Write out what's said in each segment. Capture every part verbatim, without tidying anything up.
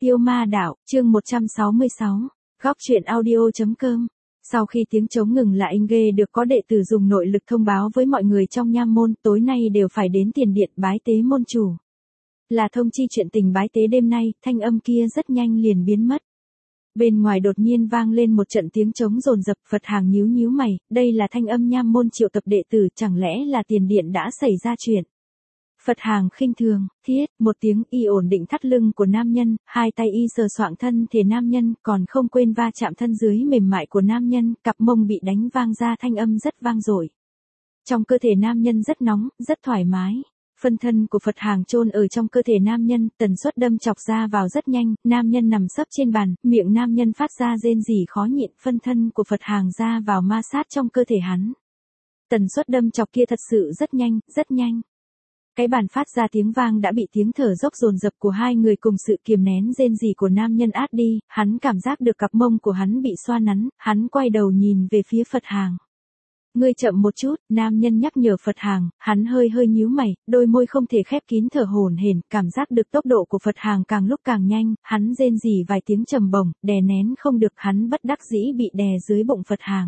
Yêu ma đạo, chương một trăm sáu mươi sáu, góc truyện audio.com. Sau khi tiếng trống ngừng lại, ghê được có đệ tử dùng nội lực thông báo với mọi người trong nham môn, tối nay đều phải đến tiền điện bái tế môn chủ. Là thông chi chuyện tình bái tế đêm nay, thanh âm kia rất nhanh liền biến mất. Bên ngoài đột nhiên vang lên một trận tiếng trống dồn dập, Phật Hàng nhíu nhíu mày, đây là thanh âm nham môn triệu tập đệ tử, chẳng lẽ là tiền điện đã xảy ra chuyện. Phật Hàng khinh thường, thiết, một tiếng y ổn định thắt lưng của nam nhân, hai tay y sờ soạng thân thể nam nhân, còn không quên va chạm thân dưới mềm mại của nam nhân, cặp mông bị đánh vang ra thanh âm rất vang dội. Trong cơ thể nam nhân rất nóng, rất thoải mái. Phân thân của Phật Hàng chôn ở trong cơ thể nam nhân, tần suất đâm chọc ra vào rất nhanh, nam nhân nằm sấp trên bàn, miệng nam nhân phát ra rên rỉ khó nhịn, phân thân của Phật Hàng ra vào ma sát trong cơ thể hắn. Tần suất đâm chọc kia thật sự rất nhanh, rất nhanh. Cái bàn phát ra tiếng vang đã bị tiếng thở dốc dồn dập của hai người cùng sự kiềm nén rên rỉ của nam nhân át đi, hắn cảm giác được cặp mông của hắn bị xoa nắn, hắn quay đầu nhìn về phía Phật Hàng. Ngươi chậm một chút, nam nhân nhắc nhở Phật Hàng, hắn hơi hơi nhíu mày, đôi môi không thể khép kín thở hổn hển, cảm giác được tốc độ của Phật Hàng càng lúc càng nhanh, hắn rên rỉ vài tiếng trầm bổng, đè nén không được, hắn bất đắc dĩ bị đè dưới bụng Phật Hàng.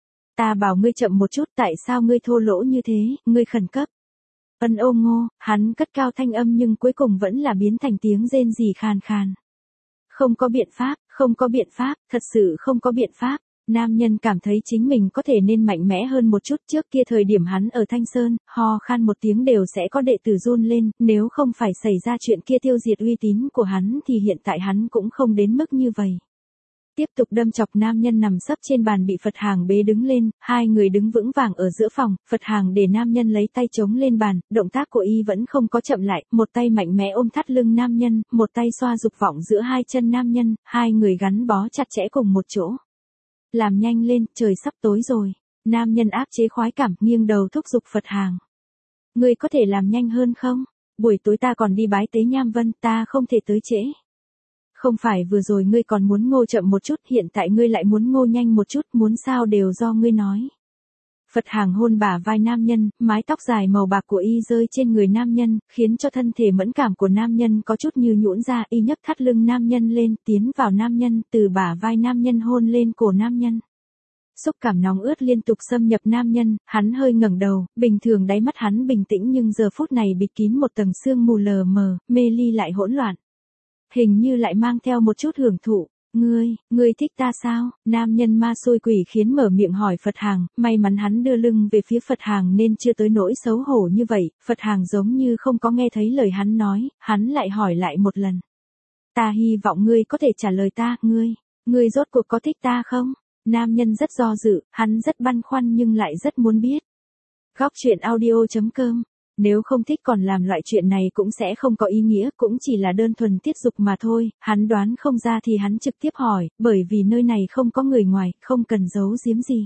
Ta bảo ngươi chậm một chút, tại sao ngươi thô lỗ như thế, ngươi khẩn cấp. Ân ô ngô, hắn cất cao thanh âm nhưng cuối cùng vẫn là biến thành tiếng rên rỉ khàn khàn. Không có biện pháp, không có biện pháp, thật sự không có biện pháp. Nam nhân cảm thấy chính mình có thể nên mạnh mẽ hơn một chút, trước kia thời điểm hắn ở Thanh Sơn, ho khan một tiếng đều sẽ có đệ tử run lên, nếu không phải xảy ra chuyện kia tiêu diệt uy tín của hắn thì hiện tại hắn cũng không đến mức như vậy. Tiếp tục đâm chọc, nam nhân nằm sấp trên bàn bị Phật Hàng bế đứng lên, hai người đứng vững vàng ở giữa phòng, Phật Hàng để nam nhân lấy tay chống lên bàn, động tác của y vẫn không có chậm lại, một tay mạnh mẽ ôm thắt lưng nam nhân, một tay xoa dục vọng giữa hai chân nam nhân, hai người gắn bó chặt chẽ cùng một chỗ. Làm nhanh lên, trời sắp tối rồi. Nam nhân áp chế khoái cảm, nghiêng đầu thúc giục Phật Hàng. Ngươi có thể làm nhanh hơn không? Buổi tối ta còn đi bái tế Nham Vân, ta không thể tới trễ. Không phải vừa rồi ngươi còn muốn ngô chậm một chút, hiện tại ngươi lại muốn ngô nhanh một chút, muốn sao đều do ngươi nói. Phật Hàng hôn bả vai nam nhân, mái tóc dài màu bạc của y rơi trên người nam nhân, khiến cho thân thể mẫn cảm của nam nhân có chút như nhũn ra, y nhấc thắt lưng nam nhân lên, tiến vào nam nhân, từ bả vai nam nhân hôn lên cổ nam nhân. Xúc cảm nóng ướt liên tục xâm nhập nam nhân, hắn hơi ngẩng đầu, bình thường đáy mắt hắn bình tĩnh nhưng giờ phút này bịt kín một tầng sương mù lờ mờ, mê ly lại hỗn loạn. Hình như lại mang theo một chút hưởng thụ. Ngươi, ngươi thích ta sao? Nam nhân ma xôi quỷ khiến mở miệng hỏi Phật Hàng, may mắn hắn đưa lưng về phía Phật Hàng nên chưa tới nỗi xấu hổ như vậy, Phật Hàng giống như không có nghe thấy lời hắn nói, hắn lại hỏi lại một lần. Ta hy vọng ngươi có thể trả lời ta, ngươi, ngươi rốt cuộc có thích ta không? Nam nhân rất do dự, hắn rất băn khoăn nhưng lại rất muốn biết. Góc truyện audio.com. Nếu không thích còn làm loại chuyện này cũng sẽ không có ý nghĩa, cũng chỉ là đơn thuần tiết dục mà thôi, hắn đoán không ra thì hắn trực tiếp hỏi, bởi vì nơi này không có người ngoài, không cần giấu giếm gì.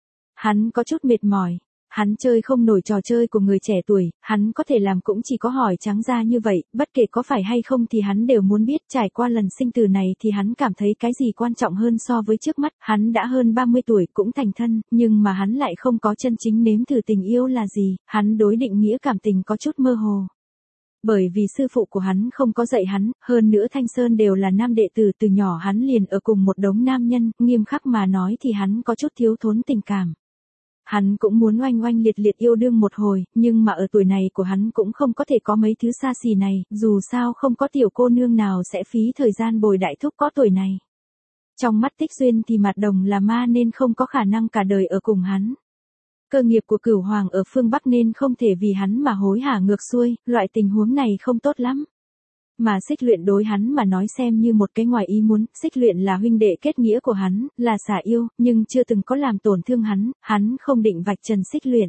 Hắn có chút mệt mỏi, hắn chơi không nổi trò chơi của người trẻ tuổi, hắn có thể làm cũng chỉ có hỏi trắng ra như vậy, bất kể có phải hay không thì hắn đều muốn biết, trải qua lần sinh tử này thì hắn cảm thấy cái gì quan trọng hơn so với trước mắt, hắn đã hơn ba mươi tuổi cũng thành thân, nhưng mà hắn lại không có chân chính nếm thử tình yêu là gì, hắn đối định nghĩa cảm tình có chút mơ hồ. Bởi vì sư phụ của hắn không có dạy hắn, hơn nữa Thanh Sơn đều là nam đệ tử, từ nhỏ hắn liền ở cùng một đống nam nhân, nghiêm khắc mà nói thì hắn có chút thiếu thốn tình cảm. Hắn cũng muốn oanh oanh liệt liệt yêu đương một hồi, nhưng mà ở tuổi này của hắn cũng không có thể có mấy thứ xa xỉ này, dù sao không có tiểu cô nương nào sẽ phí thời gian bồi đại thúc có tuổi này. Trong mắt Tích Duyên thì Mạt Đồng là ma nên không có khả năng cả đời ở cùng hắn. Cơ nghiệp của Cửu Hoàng ở phương Bắc nên không thể vì hắn mà hối hả ngược xuôi, loại tình huống này không tốt lắm. Mà Xích Luyện đối hắn mà nói xem như một cái ngoài ý muốn, Xích Luyện là huynh đệ kết nghĩa của hắn, là xả yêu, nhưng chưa từng có làm tổn thương hắn, hắn không định vạch trần Xích Luyện.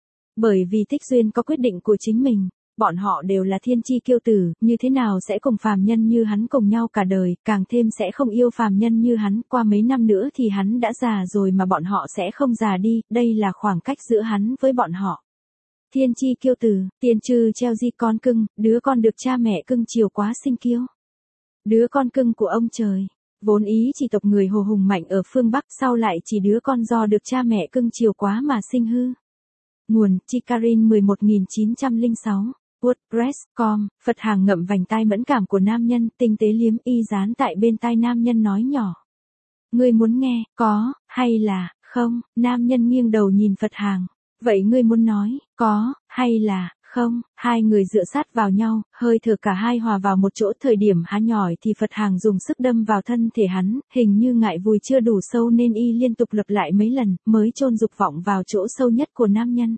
Bởi vì Tích Duyên có quyết định của chính mình, bọn họ đều là thiên chi kiêu tử, như thế nào sẽ cùng phàm nhân như hắn cùng nhau cả đời, càng thêm sẽ không yêu phàm nhân như hắn, qua mấy năm nữa thì hắn đã già rồi mà bọn họ sẽ không già đi, đây là khoảng cách giữa hắn với bọn họ. Thiên chi kiêu tử, tiên trừ treo di con cưng, đứa con được cha mẹ cưng chiều quá sinh kiêu. Đứa con cưng của ông trời, vốn ý chỉ tộc người hồ hùng mạnh ở phương Bắc, sau lại chỉ đứa con do được cha mẹ cưng chiều quá mà sinh hư. Nguồn, Chikarin mười một nghìn chín trăm lẻ sáu WordPress chấm com, Phật hàng ngậm vành tai mẫn cảm của nam nhân, tinh tế liếm y dán tại bên tai nam nhân nói nhỏ. Ngươi muốn nghe, có, hay là, không? Nam nhân nghiêng đầu nhìn Phật hàng. Vậy ngươi muốn nói, có, hay là, không? Hai người dựa sát vào nhau, hơi thở cả hai hòa vào một chỗ. Thời điểm há nhỏi thì Phật hàng dùng sức đâm vào thân thể hắn, hình như ngại vùi chưa đủ sâu nên y liên tục lặp lại mấy lần, mới chôn dục vọng vào chỗ sâu nhất của nam nhân.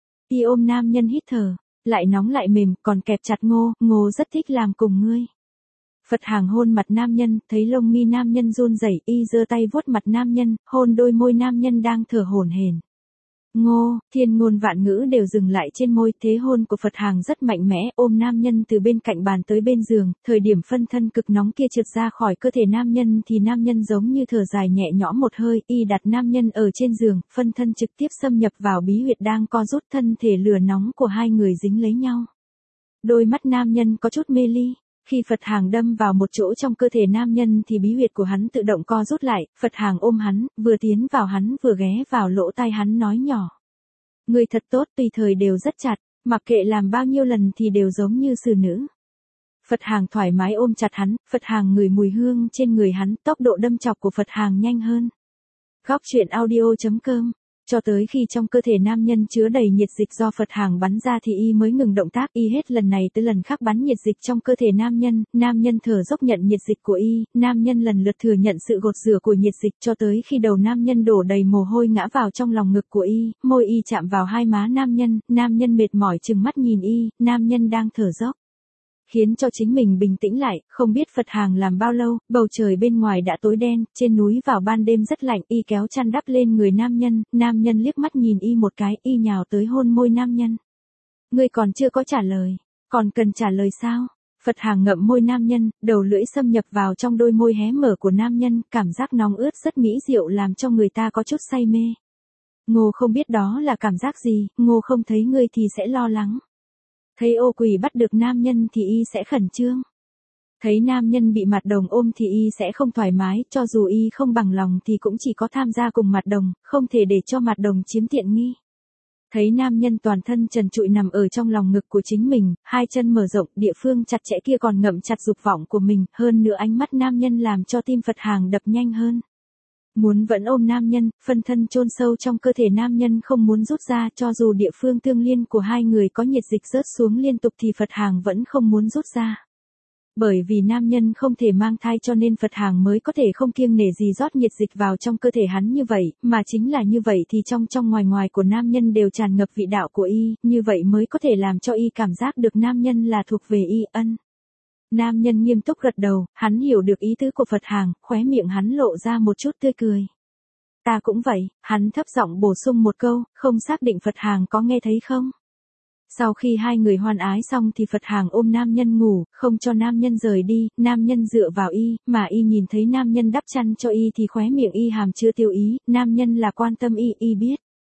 Y ôm nam nhân hít thở, lại nóng lại mềm, còn kẹp chặt Ngô, Ngô rất thích làm cùng ngươi. Phật hàng hôn mặt nam nhân, thấy lông mi nam nhân run rẩy, y giơ tay vuốt mặt nam nhân, hôn đôi môi nam nhân đang thở hổn hển. Ngô, thiên ngôn vạn ngữ đều dừng lại trên môi. Thế hôn của Phật hàng rất mạnh mẽ, ôm nam nhân từ bên cạnh bàn tới bên giường. Thời điểm phân thân cực nóng kia trượt ra khỏi cơ thể nam nhân thì nam nhân giống như thở dài nhẹ nhõm một hơi. Y đặt nam nhân ở trên giường, phân thân trực tiếp xâm nhập vào bí huyệt đang co rút. Thân thể lửa nóng của hai người dính lấy nhau. Đôi mắt nam nhân có chút mê ly. Khi Phật hàng đâm vào một chỗ trong cơ thể nam nhân thì bí huyệt của hắn tự động co rút lại. Phật hàng ôm hắn, vừa tiến vào hắn vừa ghé vào lỗ tai hắn nói nhỏ. Ngươi thật tốt, tùy thời đều rất chặt, mặc kệ làm bao nhiêu lần thì đều giống như xử nữ. Phật hàng thoải mái ôm chặt hắn, Phật hàng ngửi mùi hương trên người hắn, tốc độ đâm chọc của Phật hàng nhanh hơn. Góc truyện audio chấm com. Cho tới khi trong cơ thể nam nhân chứa đầy nhiệt dịch do Phật hàng bắn ra thì y mới ngừng động tác. Y hết lần này tới lần khác bắn nhiệt dịch trong cơ thể nam nhân, nam nhân thở dốc nhận nhiệt dịch của y, nam nhân lần lượt thừa nhận sự gột rửa của nhiệt dịch cho tới khi đầu nam nhân đổ đầy mồ hôi ngã vào trong lòng ngực của y, môi y chạm vào hai má nam nhân, nam nhân mệt mỏi trừng mắt nhìn y, nam nhân đang thở dốc. Khiến cho chính mình bình tĩnh lại, không biết Phật hàng làm bao lâu, bầu trời bên ngoài đã tối đen, trên núi vào ban đêm rất lạnh, y kéo chăn đắp lên người nam nhân, nam nhân liếc mắt nhìn y một cái, y nhào tới hôn môi nam nhân. Ngươi còn chưa có trả lời, còn cần trả lời sao? Phật hàng ngậm môi nam nhân, đầu lưỡi xâm nhập vào trong đôi môi hé mở của nam nhân, cảm giác nóng ướt rất mỹ diệu làm cho người ta có chút say mê. Ngô không biết đó là cảm giác gì, Ngô không thấy ngươi thì sẽ lo lắng. Thấy ô quỷ bắt được nam nhân thì y sẽ khẩn trương. Thấy nam nhân bị mặt đồng ôm thì y sẽ không thoải mái, cho dù y không bằng lòng thì cũng chỉ có tham gia cùng mặt đồng, không thể để cho mặt đồng chiếm tiện nghi. Thấy nam nhân toàn thân trần trụi nằm ở trong lòng ngực của chính mình, hai chân mở rộng, địa phương chặt chẽ kia còn ngậm chặt dục vọng của mình, hơn nữa ánh mắt nam nhân làm cho tim Phật hàng đập nhanh hơn. Muốn vẫn ôm nam nhân, phân thân chôn sâu trong cơ thể nam nhân không muốn rút ra, cho dù địa phương tương liên của hai người có nhiệt dịch rớt xuống liên tục thì Phật hàng vẫn không muốn rút ra. Bởi vì nam nhân không thể mang thai cho nên Phật hàng mới có thể không kiêng nể gì rót nhiệt dịch vào trong cơ thể hắn như vậy, mà chính là như vậy thì trong trong ngoài ngoài của nam nhân đều tràn ngập vị đạo của y, như vậy mới có thể làm cho y cảm giác được nam nhân là thuộc về y. Ân. Nam nhân nghiêm túc gật đầu, hắn hiểu được ý tứ của Phật hàng, khóe miệng hắn lộ ra một chút tươi cười. Ta cũng vậy, hắn thấp giọng bổ sung một câu, không xác định Phật hàng có nghe thấy không. Sau khi hai người hoan ái xong thì Phật hàng ôm nam nhân ngủ, không cho nam nhân rời đi, nam nhân dựa vào y, mà y nhìn thấy nam nhân đắp chăn cho y thì khóe miệng y hàm chưa tiêu ý, nam nhân là quan tâm y, y biết.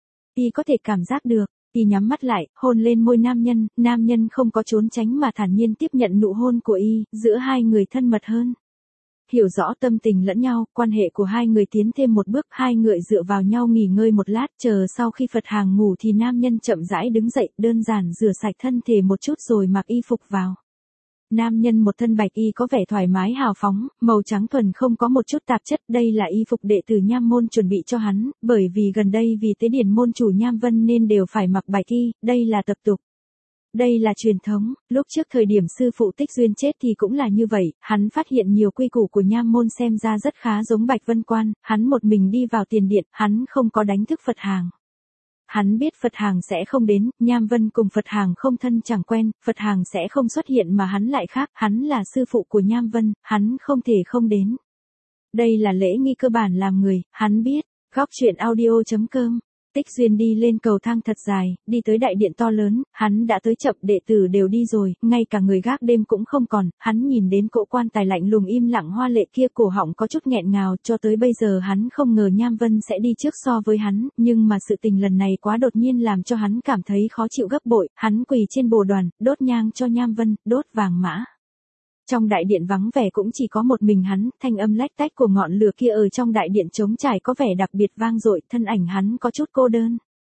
Y có thể cảm giác được. Y nhắm mắt lại, hôn lên môi nam nhân, nam nhân không có trốn tránh mà thản nhiên tiếp nhận nụ hôn của y, giữa hai người thân mật hơn. Hiểu rõ tâm tình lẫn nhau, quan hệ của hai người tiến thêm một bước, hai người dựa vào nhau nghỉ ngơi một lát, chờ sau khi Phật hàng ngủ thì nam nhân chậm rãi đứng dậy, đơn giản rửa sạch thân thể một chút rồi mặc y phục vào. Nam nhân một thân bạch y có vẻ thoải mái hào phóng, màu trắng thuần không có một chút tạp chất, đây là y phục đệ tử Nham môn chuẩn bị cho hắn, bởi vì gần đây vì tế điển môn chủ Nham Vân nên đều phải mặc bạch y, đây là tập tục. Đây là truyền thống, lúc trước thời điểm sư phụ Tích Duyên chết thì cũng là như vậy, hắn phát hiện nhiều quy củ của Nham môn xem ra rất khá giống Bạch Vân Quan, hắn một mình đi vào tiền điện, hắn không có đánh thức Phật hàng. Hắn biết Phật hàng sẽ không đến, Nham Vân cùng Phật hàng không thân chẳng quen, Phật hàng sẽ không xuất hiện mà hắn lại khác, hắn là sư phụ của Nham Vân, hắn không thể không đến. Đây là lễ nghi cơ bản làm người, hắn biết. Góc truyện audio chấm com. Tích Duyên đi lên cầu thang thật dài, đi tới đại điện to lớn, hắn đã tới chậm, đệ tử đều đi rồi, ngay cả người gác đêm cũng không còn, hắn nhìn đến cỗ quan tài lạnh lùng im lặng hoa lệ kia, cổ họng có chút nghẹn ngào, cho tới bây giờ hắn không ngờ Nham Vân sẽ đi trước so với hắn, nhưng mà sự tình lần này quá đột nhiên làm cho hắn cảm thấy khó chịu gấp bội, hắn quỳ trên bồ đoàn, đốt nhang cho Nham Vân, đốt vàng mã. Trong đại điện vắng vẻ cũng chỉ có một mình hắn, thanh âm lách tách của ngọn lửa kia ở trong đại điện trống trải có vẻ đặc biệt vang dội, thân ảnh hắn có chút cô đơn.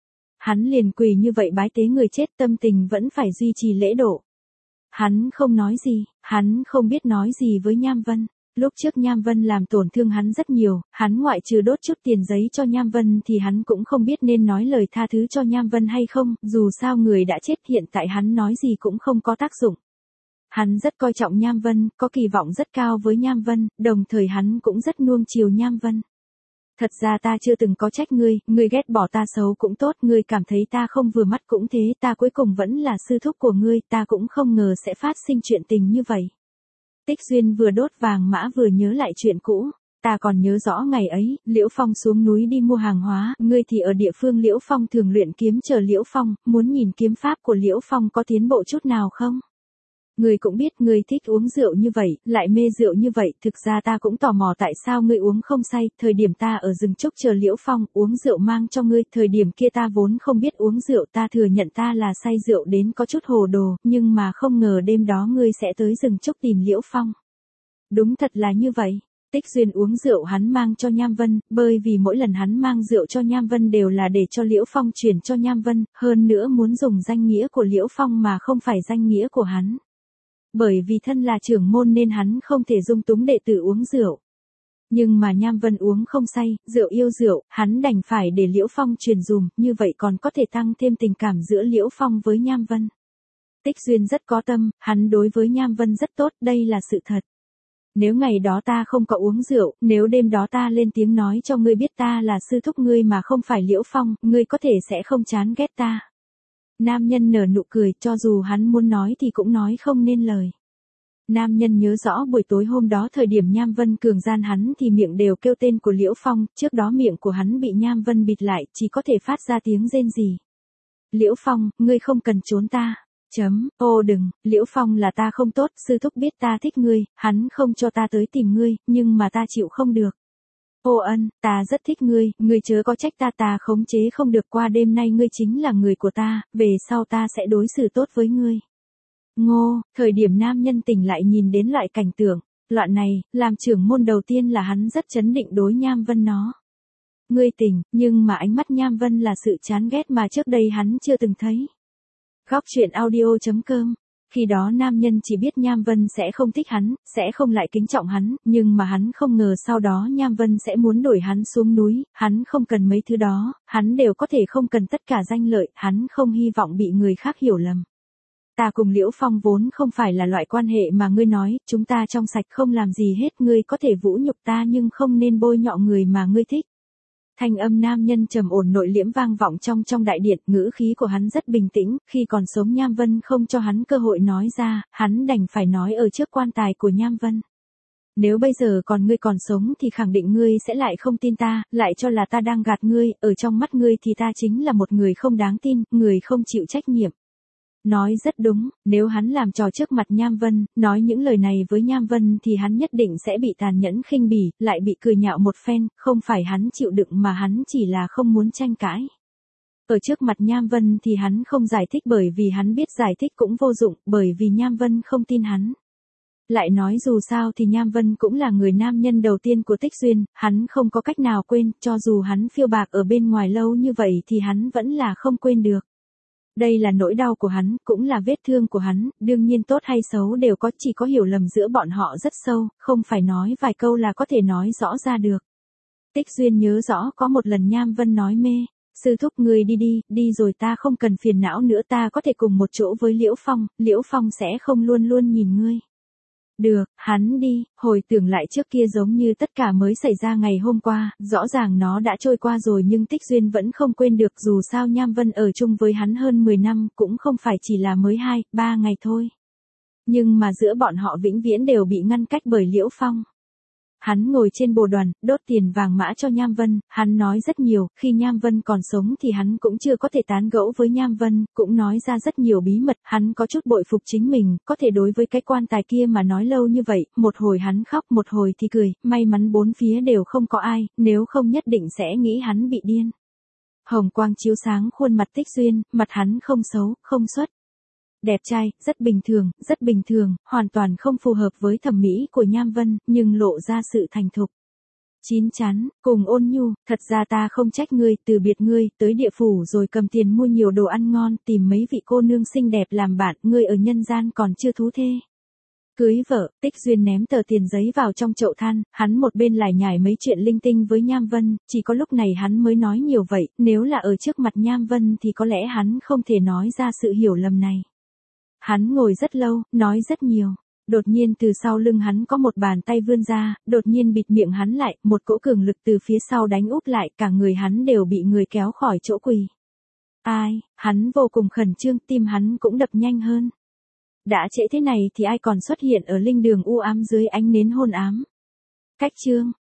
Hắn liền quỳ như vậy bái tế người chết, tâm tình vẫn phải duy trì lễ độ. Hắn không nói gì, hắn không biết nói gì với Nham Vân. Lúc trước Nham Vân làm tổn thương hắn rất nhiều, hắn ngoại trừ đốt chút tiền giấy cho Nham Vân thì hắn cũng không biết nên nói lời tha thứ cho Nham Vân hay không, dù sao người đã chết, hiện tại hắn nói gì cũng không có tác dụng. Hắn rất coi trọng Nham Vân, có kỳ vọng rất cao với Nham Vân, đồng thời hắn cũng rất nuông chiều Nham Vân. Thật ra ta chưa từng có trách ngươi, ngươi ghét bỏ ta xấu cũng tốt, ngươi cảm thấy ta không vừa mắt cũng thế, ta cuối cùng vẫn là sư thúc của ngươi, ta cũng không ngờ sẽ phát sinh chuyện tình như vậy. Tích Duyên vừa đốt vàng mã vừa nhớ lại chuyện cũ. Ta còn nhớ rõ ngày ấy, Liễu Phong xuống núi đi mua hàng hóa, ngươi thì ở địa phương Liễu Phong thường luyện kiếm chờ Liễu Phong, muốn nhìn kiếm pháp của Liễu Phong có tiến bộ chút nào không? Ngươi cũng biết ngươi thích uống rượu như vậy, lại mê rượu như vậy, thực ra ta cũng tò mò tại sao ngươi uống không say, thời điểm ta ở rừng trúc chờ Liễu Phong, uống rượu mang cho ngươi, thời điểm kia ta vốn không biết uống rượu, ta thừa nhận ta là say rượu đến có chút hồ đồ, nhưng mà không ngờ đêm đó ngươi sẽ tới rừng trúc tìm Liễu Phong. Đúng thật là như vậy. Tích Duyên uống rượu hắn mang cho Nham Vân, bởi vì mỗi lần hắn mang rượu cho Nham Vân đều là để cho Liễu Phong chuyển cho Nham Vân, hơn nữa muốn dùng danh nghĩa của Liễu Phong mà không phải danh nghĩa của hắn. Bởi vì thân là trưởng môn nên hắn không thể dung túng đệ tử uống rượu. Nhưng mà Nham Vân uống không say, rượu yêu rượu, hắn đành phải để Liễu Phong truyền dùm, như vậy còn có thể tăng thêm tình cảm giữa Liễu Phong với Nham Vân. Tích Duyên rất có tâm, hắn đối với Nham Vân rất tốt, đây là sự thật. Nếu ngày đó ta không có uống rượu, nếu đêm đó ta lên tiếng nói cho ngươi biết ta là sư thúc ngươi mà không phải Liễu Phong, ngươi có thể sẽ không chán ghét ta. Nam nhân nở nụ cười, cho dù hắn muốn nói thì cũng nói không nên lời. Nam nhân nhớ rõ buổi tối hôm đó thời điểm Nham Vân cường gian hắn thì miệng đều kêu tên của Liễu Phong, trước đó miệng của hắn bị Nham Vân bịt lại, chỉ có thể phát ra tiếng rên rỉ. Liễu Phong, ngươi không cần trốn ta. Chấm, ô đừng, Liễu Phong là ta không tốt, sư thúc biết ta thích ngươi, hắn không cho ta tới tìm ngươi, nhưng mà ta chịu không được. Ô Ân, ta rất thích ngươi, ngươi chớ có trách ta, ta khống chế không được, qua đêm nay ngươi chính là người của ta, về sau ta sẽ đối xử tốt với ngươi. Ngô, thời điểm nam nhân tỉnh lại nhìn đến loại cảnh tượng, loạn này, làm trưởng môn đầu tiên là hắn rất chấn định đối Nham Vân nó. Ngươi tỉnh, nhưng mà ánh mắt Nham Vân là sự chán ghét mà trước đây hắn chưa từng thấy. Góc truyện audio chấm com. Khi đó nam nhân chỉ biết Nham Vân sẽ không thích hắn, sẽ không lại kính trọng hắn, nhưng mà hắn không ngờ sau đó Nham Vân sẽ muốn đuổi hắn xuống núi, hắn không cần mấy thứ đó, hắn đều có thể không cần tất cả danh lợi, hắn không hy vọng bị người khác hiểu lầm. Ta cùng Liễu Phong vốn không phải là loại quan hệ mà ngươi nói, chúng ta trong sạch không làm gì hết, ngươi có thể vũ nhục ta nhưng không nên bôi nhọ người mà ngươi thích. Thanh âm nam nhân trầm ổn nội liễm vang vọng trong trong đại điện, ngữ khí của hắn rất bình tĩnh, khi còn sống Nham Vân không cho hắn cơ hội nói ra, hắn đành phải nói ở trước quan tài của Nham Vân. Nếu bây giờ còn ngươi còn sống thì khẳng định ngươi sẽ lại không tin ta, lại cho là ta đang gạt ngươi, ở trong mắt ngươi thì ta chính là một người không đáng tin, người không chịu trách nhiệm. Nói rất đúng, nếu hắn làm trò trước mặt Nham Vân, nói những lời này với Nham Vân thì hắn nhất định sẽ bị tàn nhẫn khinh bỉ, lại bị cười nhạo một phen, không phải hắn chịu đựng mà hắn chỉ là không muốn tranh cãi. Ở trước mặt Nham Vân thì hắn không giải thích bởi vì hắn biết giải thích cũng vô dụng, bởi vì Nham Vân không tin hắn. Lại nói dù sao thì Nham Vân cũng là người nam nhân đầu tiên của Tích Duyên, hắn không có cách nào quên, cho dù hắn phiêu bạc ở bên ngoài lâu như vậy thì hắn vẫn là không quên được. Đây là nỗi đau của hắn, cũng là vết thương của hắn, đương nhiên tốt hay xấu đều có, chỉ có hiểu lầm giữa bọn họ rất sâu, không phải nói vài câu là có thể nói rõ ra được. Tích Duyên nhớ rõ có một lần Nham Vân nói mê, sư thúc ngươi đi đi, đi rồi ta không cần phiền não nữa, ta có thể cùng một chỗ với Liễu Phong, Liễu Phong sẽ không luôn luôn nhìn ngươi. Được, hắn đi, hồi tưởng lại trước kia giống như tất cả mới xảy ra ngày hôm qua, rõ ràng nó đã trôi qua rồi nhưng Tích Duyên vẫn không quên được, dù sao Nham Vân ở chung với hắn hơn mười năm, cũng không phải chỉ là mới hai, ba ngày thôi. Nhưng mà giữa bọn họ vĩnh viễn đều bị ngăn cách bởi Liễu Phong. Hắn ngồi trên bồ đoàn, đốt tiền vàng mã cho Nham Vân, hắn nói rất nhiều, khi Nham Vân còn sống thì hắn cũng chưa có thể tán gẫu với Nham Vân, cũng nói ra rất nhiều bí mật, hắn có chút bội phục chính mình, có thể đối với cái quan tài kia mà nói lâu như vậy, một hồi hắn khóc, một hồi thì cười, may mắn bốn phía đều không có ai, nếu không nhất định sẽ nghĩ hắn bị điên. Hồng quang chiếu sáng khuôn mặt Tích Duyên, mặt hắn không xấu, không xuất. Đẹp trai, rất bình thường, rất bình thường, hoàn toàn không phù hợp với thẩm mỹ của Nham Vân, nhưng lộ ra sự thành thục. Chín chắn, cùng ôn nhu, thật ra ta không trách ngươi, từ biệt ngươi, tới địa phủ rồi cầm tiền mua nhiều đồ ăn ngon, tìm mấy vị cô nương xinh đẹp làm bạn, ngươi ở nhân gian còn chưa thú thê. Cưới vợ, Tích Duyên ném tờ tiền giấy vào trong chậu than, hắn một bên lải nhải mấy chuyện linh tinh với Nham Vân, chỉ có lúc này hắn mới nói nhiều vậy, nếu là ở trước mặt Nham Vân thì có lẽ hắn không thể nói ra sự hiểu lầm này. Hắn ngồi rất lâu, nói rất nhiều. Đột nhiên từ sau lưng hắn có một bàn tay vươn ra, đột nhiên bịt miệng hắn lại, một cỗ cường lực từ phía sau đánh úp lại, cả người hắn đều bị người kéo khỏi chỗ quỳ. Ai, hắn vô cùng khẩn trương, tim hắn cũng đập nhanh hơn. Đã trễ thế này thì ai còn xuất hiện ở linh đường u ám dưới ánh nến hôn ám. Cách chương